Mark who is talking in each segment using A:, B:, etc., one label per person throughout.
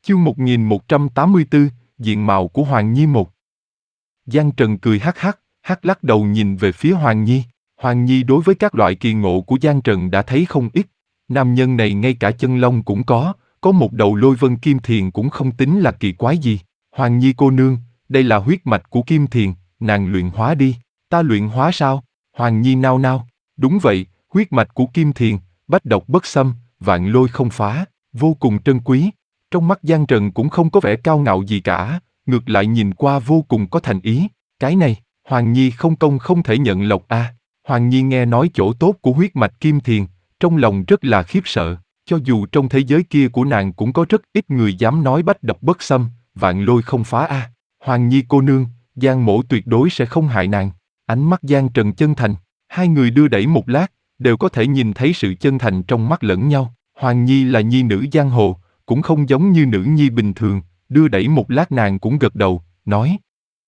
A: Chương 1184, diện mạo của Hoàng Nhi một. Giang Trần cười hắc hắc lắc đầu nhìn về phía Hoàng Nhi. Hoàng Nhi đối với các loại kỳ ngộ của Giang Trần đã thấy không ít. Nam nhân này ngay cả chân lông cũng có một đầu lôi vân kim thiền cũng không tính là kỳ quái gì. Hoàng Nhi cô nương, đây là huyết mạch của kim thiền, nàng luyện hóa đi. Ta luyện hóa sao? Hoàng Nhi nao nao. Đúng vậy, huyết mạch của kim thiền, bách độc bất xâm, vạn lôi không phá, vô cùng trân quý. Trong mắt Giang Trần cũng không có vẻ cao ngạo gì cả, ngược lại nhìn qua vô cùng có thành ý. Cái này, Hoàng Nhi không công không thể nhận lộc a. Hoàng Nhi nghe nói chỗ tốt của huyết mạch kim thiền, trong lòng rất là khiếp sợ. Cho dù trong thế giới kia của nàng cũng có rất ít người dám nói bách độc bất xâm, vạn lôi không phá a. Hoàng Nhi cô nương, Giang mỗ tuyệt đối sẽ không hại nàng. Ánh mắt Giang Trần chân thành, hai người đưa đẩy một lát, đều có thể nhìn thấy sự chân thành trong mắt lẫn nhau. Hoàng Nhi là nhi nữ giang hồ, cũng không giống như nữ nhi bình thường, đưa đẩy một lát nàng cũng gật đầu, nói.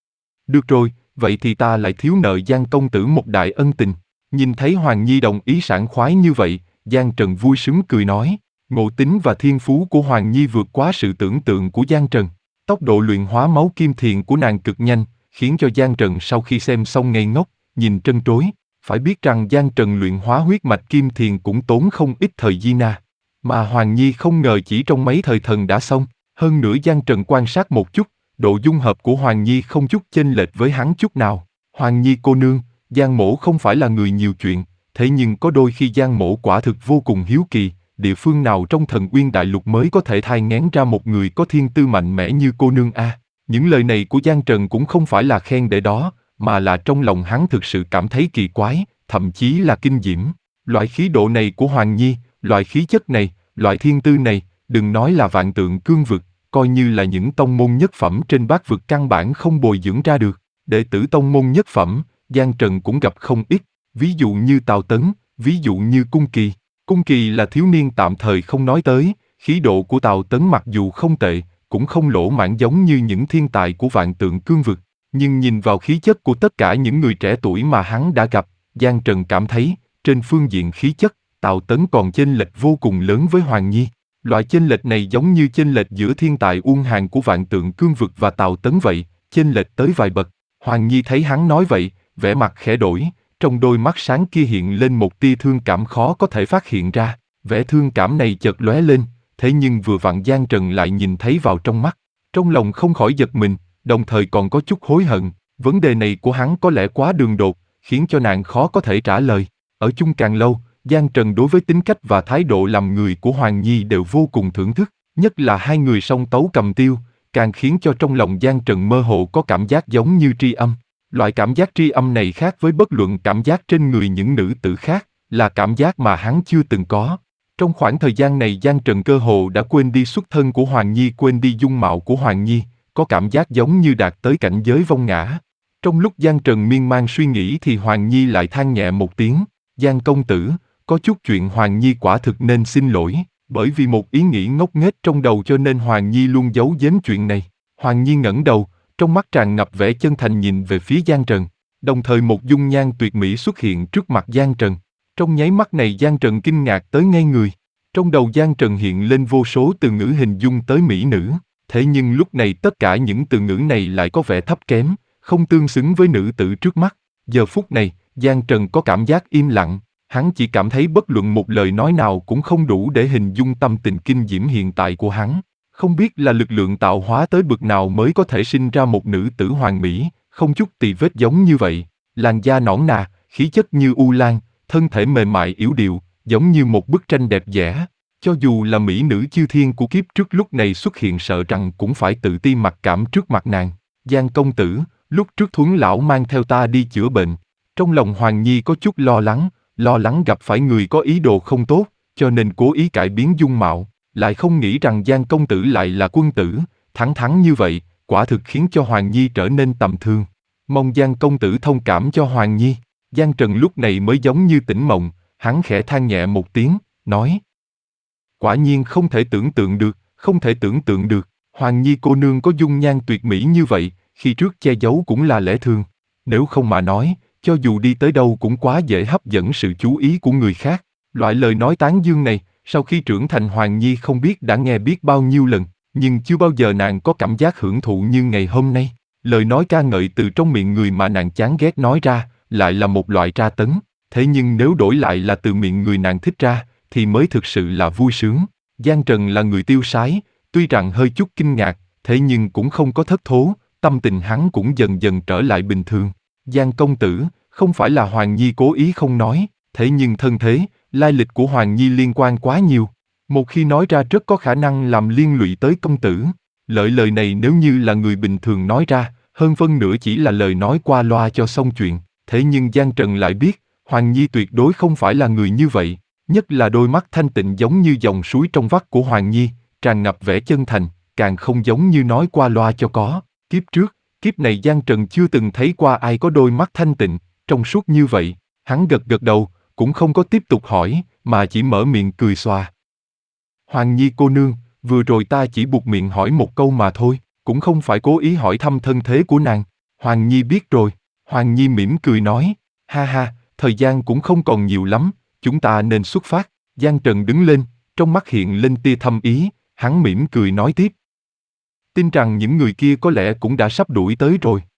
A: Được rồi, vậy thì ta lại thiếu nợ Giang công tử một đại ân tình. Nhìn thấy Hoàng Nhi đồng ý sảng khoái như vậy, Giang Trần vui sướng cười nói. Ngộ tính và thiên phú của Hoàng Nhi vượt quá sự tưởng tượng của Giang Trần. Tốc độ luyện hóa máu kim thiền của nàng cực nhanh, khiến cho Giang Trần sau khi xem xong ngây ngốc, nhìn trân trối. Phải biết rằng Giang Trần luyện hóa huyết mạch kim thiền cũng tốn không ít thời gian na. Mà Hoàng Nhi không ngờ chỉ trong mấy thời thần đã xong. Hơn nữa Giang Trần quan sát một chút, độ dung hợp của Hoàng Nhi không chút chênh lệch với hắn chút nào. Hoàng Nhi cô nương, Giang mỗ không phải là người nhiều chuyện, thế nhưng có đôi khi Giang mỗ quả thực vô cùng hiếu kỳ, địa phương nào trong Thần Uyên Đại Lục mới có thể thai nghén ra một người có thiên tư mạnh mẽ như cô nương a. Những lời này của Giang Trần cũng không phải là khen để đó, mà là trong lòng hắn thực sự cảm thấy kỳ quái, thậm chí là kinh diễm. Loại khí độ này của Hoàng Nhi, loại khí chất này, loại thiên tư này, đừng nói là vạn tượng cương vực, coi như là những tông môn nhất phẩm trên bát vực căn bản không bồi dưỡng ra được. Đệ tử tông môn nhất phẩm, Giang Trần cũng gặp không ít, ví dụ như Tào Tấn, ví dụ như Cung Kỳ. Cung Kỳ là thiếu niên tạm thời không nói tới, khí độ của Tào Tấn mặc dù không tệ, cũng không lỗ mãng giống như những thiên tài của vạn tượng cương vực. Nhưng nhìn vào khí chất của tất cả những người trẻ tuổi mà hắn đã gặp, Giang Trần cảm thấy, trên phương diện khí chất, Tào Tấn còn chênh lệch vô cùng lớn với Hoàng Nhi. Loại chênh lệch này giống như chênh lệch giữa thiên tài Uông Hàn của vạn tượng cương vực và Tào Tấn vậy, chênh lệch tới vài bậc. Hoàng Nhi thấy hắn nói vậy, vẻ mặt khẽ đổi, trong đôi mắt sáng kia hiện lên một tia thương cảm khó có thể phát hiện ra. Vẻ thương cảm này chợt lóe lên, thế nhưng vừa vặn Giang Trần lại nhìn thấy vào trong mắt. Trong lòng không khỏi giật mình, đồng thời còn có chút hối hận. Vấn đề này của hắn có lẽ quá đường đột, khiến cho nàng khó có thể trả lời. Ở chung càng lâu, Giang Trần đối với tính cách và thái độ làm người của Hoàng Nhi đều vô cùng thưởng thức, nhất là hai người song tấu cầm tiêu, càng khiến cho trong lòng Giang Trần mơ hồ có cảm giác giống như tri âm. Loại cảm giác tri âm này khác với bất luận cảm giác trên người những nữ tử khác, là cảm giác mà hắn chưa từng có. Trong khoảng thời gian này Giang Trần cơ hồ đã quên đi xuất thân của Hoàng Nhi, quên đi dung mạo của Hoàng Nhi, có cảm giác giống như đạt tới cảnh giới vong ngã. Trong lúc Giang Trần miên man suy nghĩ thì Hoàng Nhi lại than nhẹ một tiếng, Giang công tử, có chút chuyện Hoàng Nhi quả thực nên xin lỗi, bởi vì một ý nghĩ ngốc nghếch trong đầu cho nên Hoàng Nhi luôn giấu giếm chuyện này. Hoàng Nhi ngẩng đầu, trong mắt tràn ngập vẻ chân thành nhìn về phía Giang Trần, đồng thời một dung nhan tuyệt mỹ xuất hiện trước mặt Giang Trần. Trong nháy mắt này Giang Trần kinh ngạc tới ngây người. Trong đầu Giang Trần hiện lên vô số từ ngữ hình dung tới mỹ nữ, thế nhưng lúc này tất cả những từ ngữ này lại có vẻ thấp kém, không tương xứng với nữ tử trước mắt. Giờ phút này, Giang Trần có cảm giác im lặng, hắn chỉ cảm thấy bất luận một lời nói nào cũng không đủ để hình dung tâm tình kinh diễm hiện tại của hắn. Không biết là lực lượng tạo hóa tới bậc nào mới có thể sinh ra một nữ tử hoàn mỹ, không chút tì vết giống như vậy, làn da nõn nà, khí chất như u lan, thân thể mềm mại yếu điệu, giống như một bức tranh đẹp đẽ. Cho dù là mỹ nữ chư thiên của kiếp trước lúc này xuất hiện sợ rằng cũng phải tự ti mặc cảm trước mặt nàng. Giang công tử, lúc trước Thuấn lão mang theo ta đi chữa bệnh, trong lòng Hoàng Nhi có chút lo lắng gặp phải người có ý đồ không tốt, cho nên cố ý cải biến dung mạo, lại không nghĩ rằng Giang công tử lại là quân tử, thẳng thắn như vậy, quả thực khiến cho Hoàng Nhi trở nên tầm thường. Mong Giang công tử thông cảm cho Hoàng Nhi. Giang Trần lúc này mới giống như tỉnh mộng, hắn khẽ than nhẹ một tiếng, nói. Quả nhiên không thể tưởng tượng được, không thể tưởng tượng được, Hoàng Nhi cô nương có dung nhan tuyệt mỹ như vậy, khi trước che giấu cũng là lẽ thường. Nếu không mà nói, cho dù đi tới đâu cũng quá dễ hấp dẫn sự chú ý của người khác. Loại lời nói tán dương này, sau khi trưởng thành Hoàng Nhi không biết đã nghe biết bao nhiêu lần, nhưng chưa bao giờ nàng có cảm giác hưởng thụ như ngày hôm nay. Lời nói ca ngợi từ trong miệng người mà nàng chán ghét nói ra, lại là một loại tra tấn. Thế nhưng nếu đổi lại là từ miệng người nàng thích ra, thì mới thực sự là vui sướng. Giang Trần là người tiêu sái, tuy rằng hơi chút kinh ngạc, thế nhưng cũng không có thất thố, tâm tình hắn cũng dần dần trở lại bình thường. Giang công tử, không phải là Hoàng Nhi cố ý không nói, thế nhưng thân thế, lai lịch của Hoàng Nhi liên quan quá nhiều. Một khi nói ra rất có khả năng làm liên lụy tới công tử. Lời này nếu như là người bình thường nói ra, hơn phân nửa chỉ là lời nói qua loa cho xong chuyện. Thế nhưng Giang Trần lại biết, Hoàng Nhi tuyệt đối không phải là người như vậy. Nhất là đôi mắt thanh tịnh giống như dòng suối trong vắt của Hoàng Nhi, tràn ngập vẻ chân thành, càng không giống như nói qua loa cho có. Kiếp trước, kiếp này Giang Trần chưa từng thấy qua ai có đôi mắt thanh tịnh, trong suốt như vậy. Hắn gật gật đầu, cũng không có tiếp tục hỏi, mà chỉ mở miệng cười xòa. Hoàng Nhi cô nương, vừa rồi ta chỉ buộc miệng hỏi một câu mà thôi, cũng không phải cố ý hỏi thăm thân thế của nàng. Hoàng Nhi biết rồi. Hoàng Nhi mỉm cười nói, ha ha, thời gian cũng không còn nhiều lắm, chúng ta nên xuất phát. Giang Trần đứng lên, trong mắt hiện lên tia thâm ý, hắn mỉm cười nói tiếp. Tin rằng những người kia có lẽ cũng đã sắp đuổi tới rồi.